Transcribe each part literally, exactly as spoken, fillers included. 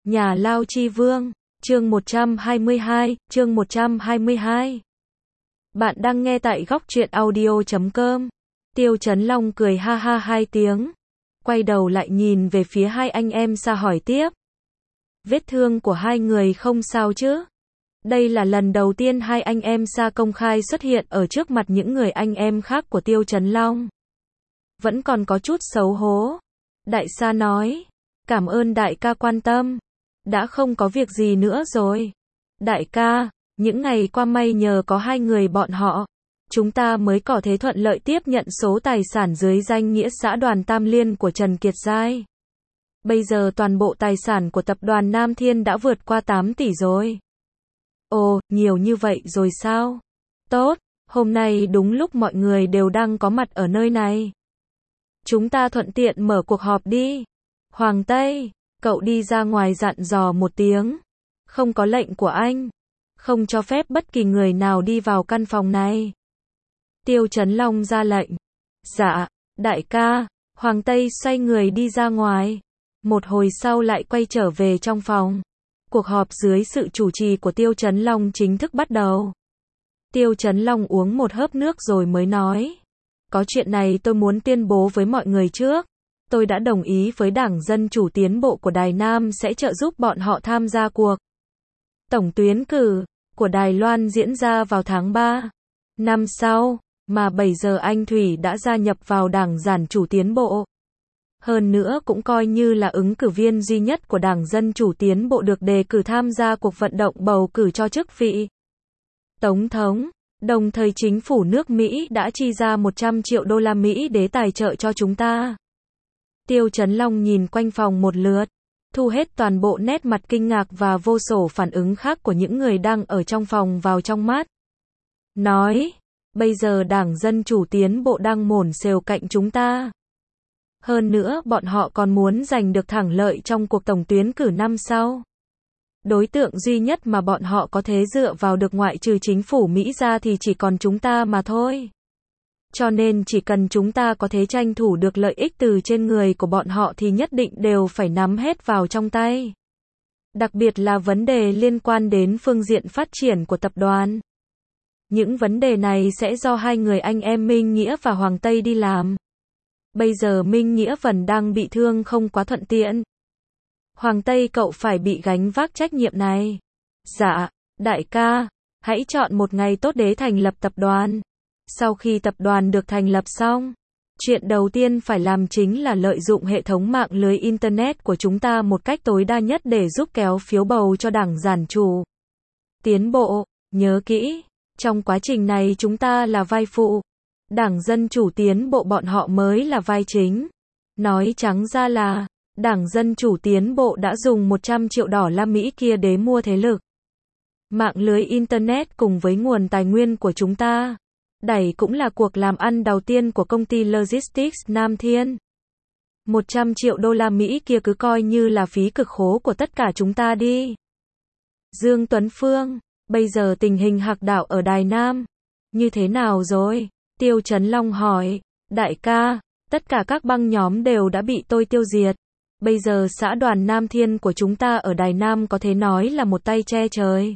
Nhà Lao Chi Vương, chương một trăm hai mươi hai, chương một trăm hai mươi hai. Bạn đang nghe tại góc truyện audio chấm com. Tiêu Chấn Long cười ha ha hai tiếng, quay đầu lại nhìn về phía hai anh em Sa hỏi tiếp. Vết thương của hai người không sao chứ? Đây là lần đầu tiên hai anh em Sa công khai xuất hiện ở trước mặt những người anh em khác của Tiêu Chấn Long. Vẫn còn có chút xấu hổ. Đại Sa nói, cảm ơn đại ca quan tâm. Đã không có việc gì nữa rồi. Đại ca, những ngày qua may nhờ có hai người bọn họ, chúng ta mới có thể thuận lợi tiếp nhận số tài sản dưới danh nghĩa xã đoàn Tam Liên của Trần Kiệt Giai. Bây giờ toàn bộ tài sản của tập đoàn Nam Thiên đã vượt qua tám tỷ rồi. Ồ, nhiều như vậy rồi sao? Tốt, hôm nay đúng lúc mọi người đều đang có mặt ở nơi này. Chúng ta thuận tiện mở cuộc họp đi. Hoàng Tây, cậu đi ra ngoài dặn dò một tiếng. Không có lệnh của anh, không cho phép bất kỳ người nào đi vào căn phòng này. Tiêu Chấn Long ra lệnh. Dạ, đại ca. Hoàng Tây xoay người đi ra ngoài. Một hồi sau lại quay trở về trong phòng. Cuộc họp dưới sự chủ trì của Tiêu Chấn Long chính thức bắt đầu. Tiêu Chấn Long uống một hớp nước rồi mới nói. Có chuyện này tôi muốn tuyên bố với mọi người trước. Tôi đã đồng ý với Đảng Dân Chủ Tiến Bộ của Đài Nam sẽ trợ giúp bọn họ tham gia cuộc tổng tuyển cử của Đài Loan diễn ra vào tháng ba năm sau, mà bây giờ anh Thủy đã gia nhập vào Đảng Dân Chủ Tiến Bộ. Hơn nữa cũng coi như là ứng cử viên duy nhất của Đảng Dân Chủ Tiến Bộ được đề cử tham gia cuộc vận động bầu cử cho chức vị tổng thống. Đồng thời chính phủ nước Mỹ đã chi ra một trăm triệu đô la Mỹ để tài trợ cho chúng ta. Tiêu Chấn Long nhìn quanh phòng một lượt, thu hết toàn bộ nét mặt kinh ngạc và vô số phản ứng khác của những người đang ở trong phòng vào trong mắt. Nói, bây giờ Đảng Dân Chủ Tiến Bộ đang mồn xều cạnh chúng ta. Hơn nữa bọn họ còn muốn giành được thắng lợi trong cuộc tổng tuyển cử năm sau. Đối tượng duy nhất mà bọn họ có thể dựa vào được ngoại trừ chính phủ Mỹ ra thì chỉ còn chúng ta mà thôi. Cho nên chỉ cần chúng ta có thể tranh thủ được lợi ích từ trên người của bọn họ thì nhất định đều phải nắm hết vào trong tay. Đặc biệt là vấn đề liên quan đến phương diện phát triển của tập đoàn. Những vấn đề này sẽ do hai người anh em Minh Nghĩa và Hoàng Tây đi làm. Bây giờ Minh Nghĩa vẫn đang bị thương không quá thuận tiện. Hoàng Tây cậu phải bị gánh vác trách nhiệm này. Dạ, đại ca, hãy chọn một ngày tốt để thành lập tập đoàn. Sau khi tập đoàn được thành lập xong, chuyện đầu tiên phải làm chính là lợi dụng hệ thống mạng lưới Internet của chúng ta một cách tối đa nhất để giúp kéo phiếu bầu cho Đảng Dân Chủ Tiến Bộ. Nhớ kỹ, trong quá trình này chúng ta là vai phụ. Đảng Dân Chủ Tiến Bộ bọn họ mới là vai chính. Nói trắng ra là, Đảng Dân Chủ Tiến Bộ đã dùng một trăm triệu đô la Mỹ kia để mua thế lực mạng lưới Internet cùng với nguồn tài nguyên của chúng ta. Đây cũng là cuộc làm ăn đầu tiên của công ty Logistics Nam Thiên. một trăm triệu đô la Mỹ kia cứ coi như là phí cực khổ của tất cả chúng ta đi. Dương Tuấn Phương, bây giờ tình hình hạc đạo ở Đài Nam như thế nào rồi? Tiêu Chấn Long hỏi. Đại ca, tất cả các băng nhóm đều đã bị tôi tiêu diệt. Bây giờ xã đoàn Nam Thiên của chúng ta ở Đài Nam có thể nói là một tay che trời.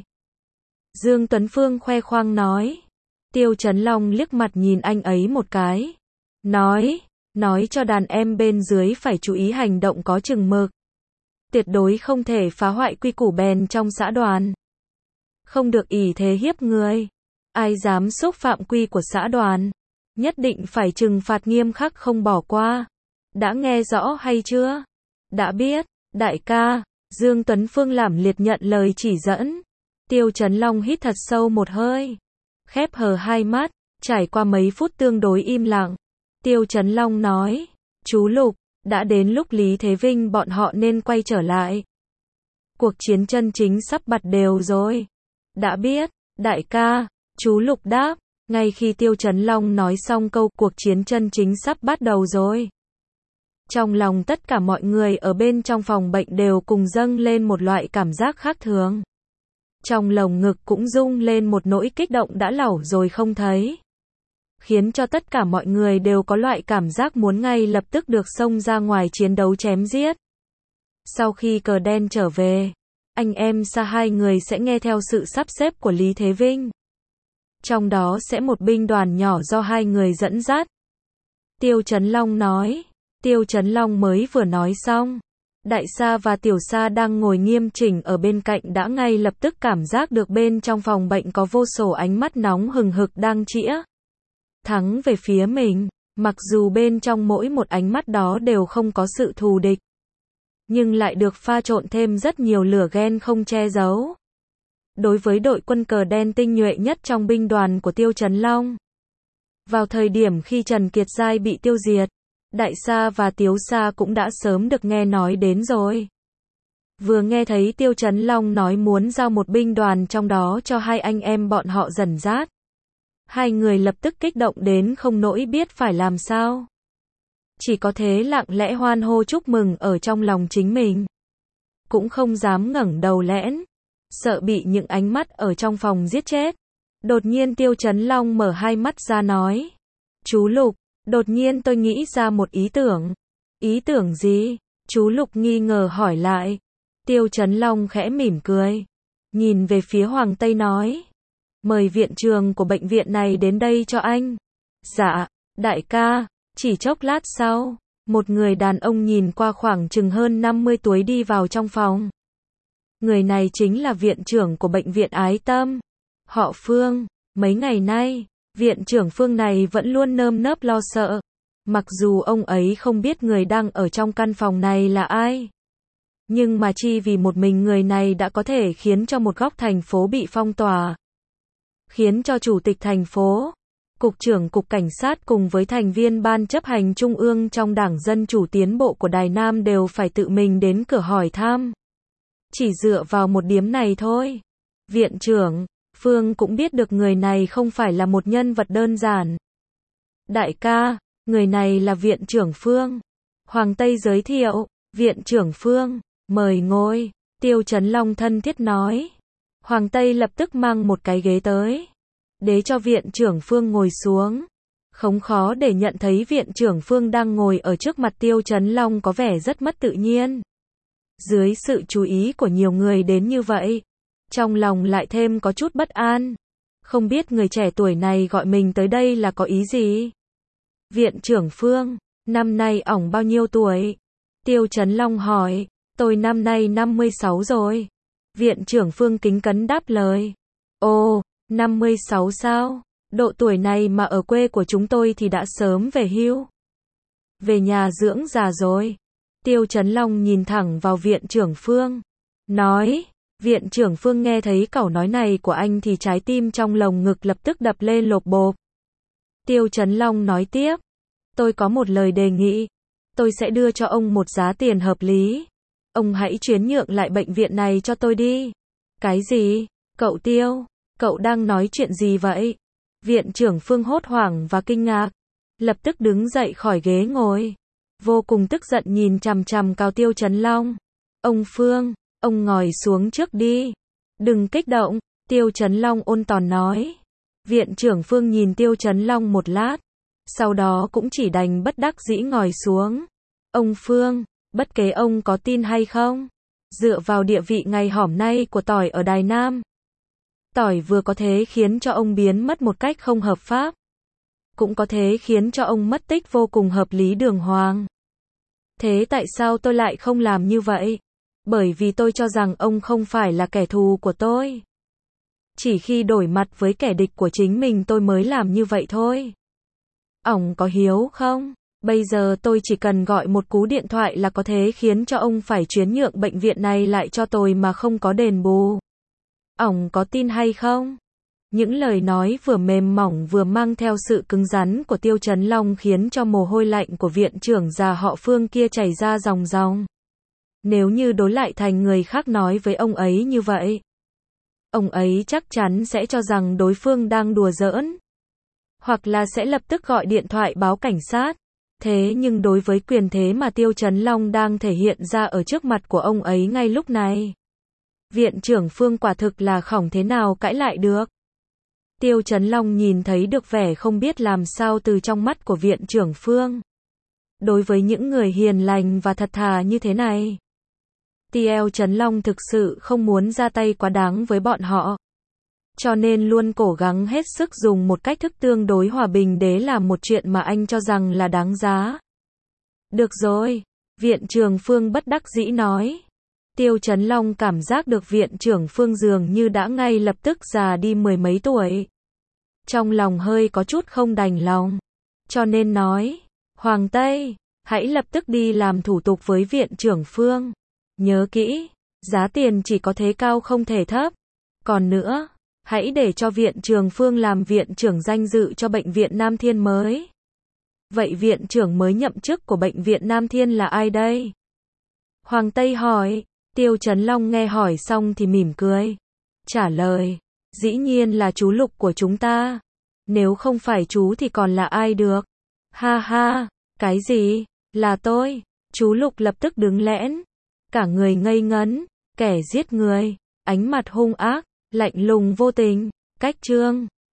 Dương Tuấn Phương khoe khoang nói. Tiêu Chấn Long liếc mặt nhìn anh ấy một cái. Nói, nói cho đàn em bên dưới phải chú ý hành động có chừng mực. Tuyệt đối không thể phá hoại quy củ bèn trong xã đoàn. Không được ỷ thế hiếp người. Ai dám xúc phạm quy của xã đoàn, nhất định phải trừng phạt nghiêm khắc không bỏ qua. Đã nghe rõ hay chưa? Đã biết, đại ca. Dương Tuấn Phương làm liệt nhận lời chỉ dẫn. Tiêu Chấn Long hít thật sâu một hơi, khép hờ hai mắt, trải qua mấy phút tương đối im lặng. Tiêu Chấn Long nói, chú Lục, đã đến lúc Lý Thế Vinh bọn họ nên quay trở lại. Cuộc chiến chân chính sắp bắt đầu rồi. Đã biết, đại ca. Chú Lục đáp, ngay khi Tiêu Chấn Long nói xong câu cuộc chiến chân chính sắp bắt đầu rồi. Trong lòng tất cả mọi người ở bên trong phòng bệnh đều cùng dâng lên một loại cảm giác khác thường. Trong lồng ngực cũng rung lên một nỗi kích động đã lâu rồi không thấy. Khiến cho tất cả mọi người đều có loại cảm giác muốn ngay lập tức được xông ra ngoài chiến đấu chém giết. Sau khi cờ đen trở về, anh em xa hai người sẽ nghe theo sự sắp xếp của Lý Thế Vinh. Trong đó sẽ một binh đoàn nhỏ do hai người dẫn dắt. Tiêu Chấn Long nói. Tiêu Chấn Long mới vừa nói xong, Đại Sa và Tiểu Sa đang ngồi nghiêm chỉnh ở bên cạnh đã ngay lập tức cảm giác được bên trong phòng bệnh có vô số ánh mắt nóng hừng hực đang chĩa thắng về phía mình. Mặc dù bên trong mỗi một ánh mắt đó đều không có sự thù địch, nhưng lại được pha trộn thêm rất nhiều lửa ghen không che giấu. Đối với đội quân cờ đen tinh nhuệ nhất trong binh đoàn của Tiêu Chấn Long, vào thời điểm khi Trần Kiệt Giai bị tiêu diệt, Đại Sa và Tiếu Sa cũng đã sớm được nghe nói đến rồi. Vừa nghe thấy Tiêu Chấn Long nói muốn giao một binh đoàn trong đó cho hai anh em bọn họ dần dát, hai người lập tức kích động đến không nỗi biết phải làm sao. Chỉ có thế lặng lẽ hoan hô chúc mừng ở trong lòng chính mình. Cũng không dám ngẩng đầu lẽn, sợ bị những ánh mắt ở trong phòng giết chết. Đột nhiên Tiêu Chấn Long mở hai mắt ra nói. Chú Lục, đột nhiên tôi nghĩ ra một ý tưởng. Ý tưởng gì? Chú Lục nghi ngờ hỏi lại. Tiêu Chấn Long khẽ mỉm cười, nhìn về phía Hoàng Tây nói. Mời viện trưởng của bệnh viện này đến đây cho anh. Dạ, đại ca. Chỉ chốc lát sau, một người đàn ông nhìn qua khoảng chừng hơn năm mươi tuổi đi vào trong phòng. Người này chính là viện trưởng của bệnh viện Ái Tâm, họ Phương. Mấy ngày nay, viện trưởng Phương này vẫn luôn nơm nớp lo sợ. Mặc dù ông ấy không biết người đang ở trong căn phòng này là ai, nhưng mà chi vì một mình người này đã có thể khiến cho một góc thành phố bị phong tỏa, khiến cho chủ tịch thành phố, Cục trưởng Cục Cảnh sát cùng với thành viên Ban chấp hành Trung ương trong Đảng Dân Chủ Tiến bộ của Đài Nam đều phải tự mình đến cửa hỏi thăm. Chỉ dựa vào một điểm này thôi, viện trưởng Phương cũng biết được người này không phải là một nhân vật đơn giản. Đại ca, người này là viện trưởng Phương. Hoàng Tây giới thiệu. Viện trưởng Phương, mời ngồi. Tiêu Chấn Long thân thiết nói. Hoàng Tây lập tức mang một cái ghế tới, để cho viện trưởng Phương ngồi xuống. Không khó để nhận thấy viện trưởng Phương đang ngồi ở trước mặt Tiêu Chấn Long có vẻ rất mất tự nhiên. Dưới sự chú ý của nhiều người đến như vậy, trong lòng lại thêm có chút bất an. Không biết người trẻ tuổi này gọi mình tới đây là có ý gì? Viện trưởng Phương, năm nay ổng bao nhiêu tuổi? Tiêu Chấn Long hỏi. Tôi năm nay năm mươi sáu rồi. Viện trưởng Phương kính cẩn đáp lời. Ồ, năm mươi sáu sao? Độ tuổi này mà ở quê của chúng tôi thì đã sớm về hưu. Về nhà dưỡng già rồi. Tiêu Chấn Long nhìn thẳng vào viện trưởng Phương, nói. Viện trưởng Phương nghe thấy câu nói này của anh thì trái tim trong lồng ngực lập tức đập lên lộp bộp. Tiêu Chấn Long nói tiếp. Tôi có một lời đề nghị. Tôi sẽ đưa cho ông một giá tiền hợp lý. Ông hãy chuyển nhượng lại bệnh viện này cho tôi đi. Cái gì? Cậu Tiêu, cậu đang nói chuyện gì vậy? Viện trưởng Phương hốt hoảng và kinh ngạc, lập tức đứng dậy khỏi ghế ngồi, vô cùng tức giận nhìn chằm chằm vào Tiêu Chấn Long. Ông Phương, ông ngồi xuống trước đi. Đừng kích động, Tiêu Chấn Long ôn tồn nói. Viện trưởng Phương nhìn Tiêu Chấn Long một lát, sau đó cũng chỉ đành bất đắc dĩ ngồi xuống. Ông Phương, bất kể ông có tin hay không, dựa vào địa vị ngày hỏm nay của tỏi ở Đài Nam, tỏi vừa có thể khiến cho ông biến mất một cách không hợp pháp, cũng có thể khiến cho ông mất tích vô cùng hợp lý đường hoàng. Thế tại sao tôi lại không làm như vậy? Bởi vì tôi cho rằng ông không phải là kẻ thù của tôi. Chỉ khi đổi mặt với kẻ địch của chính mình tôi mới làm như vậy thôi. Ổng có hiếu không? Bây giờ tôi chỉ cần gọi một cú điện thoại là có thể khiến cho ông phải chuyển nhượng bệnh viện này lại cho tôi mà không có đền bù. Ổng có tin hay không? Những lời nói vừa mềm mỏng vừa mang theo sự cứng rắn của Tiêu Chấn Long khiến cho mồ hôi lạnh của viện trưởng già họ Phương kia chảy ra ròng ròng. Nếu như đối lại thành người khác nói với ông ấy như vậy, ông ấy chắc chắn sẽ cho rằng đối phương đang đùa giỡn, hoặc là sẽ lập tức gọi điện thoại báo cảnh sát. Thế nhưng đối với quyền thế mà Tiêu Chấn Long đang thể hiện ra ở trước mặt của ông ấy ngay lúc này, viện trưởng Phương quả thực là không thế nào cãi lại được. Tiêu Chấn Long nhìn thấy được vẻ không biết làm sao từ trong mắt của viện trưởng Phương. Đối với những người hiền lành và thật thà như thế này, tê lờ Trấn Long thực sự không muốn ra tay quá đáng với bọn họ. Cho nên luôn cố gắng hết sức dùng một cách thức tương đối hòa bình để làm một chuyện mà anh cho rằng là đáng giá. Được rồi, Viện trưởng Phương bất đắc dĩ nói. Tiêu Chấn Long cảm giác được Viện trưởng Phương dường như đã ngay lập tức già đi mười mấy tuổi. Trong lòng hơi có chút không đành lòng. Cho nên nói, Hoàng Tây, hãy lập tức đi làm thủ tục với Viện trưởng Phương. Nhớ kỹ, giá tiền chỉ có thế cao không thể thấp. Còn nữa, hãy để cho Viện trưởng Phương làm viện trưởng danh dự cho Bệnh viện Nam Thiên mới. Vậy viện trưởng mới nhậm chức của Bệnh viện Nam Thiên là ai đây? Hoàng Tây hỏi. Tiêu Chấn Long nghe hỏi xong thì mỉm cười. Trả lời, dĩ nhiên là chú Lục của chúng ta. Nếu không phải chú thì còn là ai được? Ha ha, cái gì? Là tôi. Chú Lục lập tức đứng lẽn. Cả người ngây ngấn, kẻ giết người, ánh mặt hung ác, lạnh lùng vô tình, cách trương.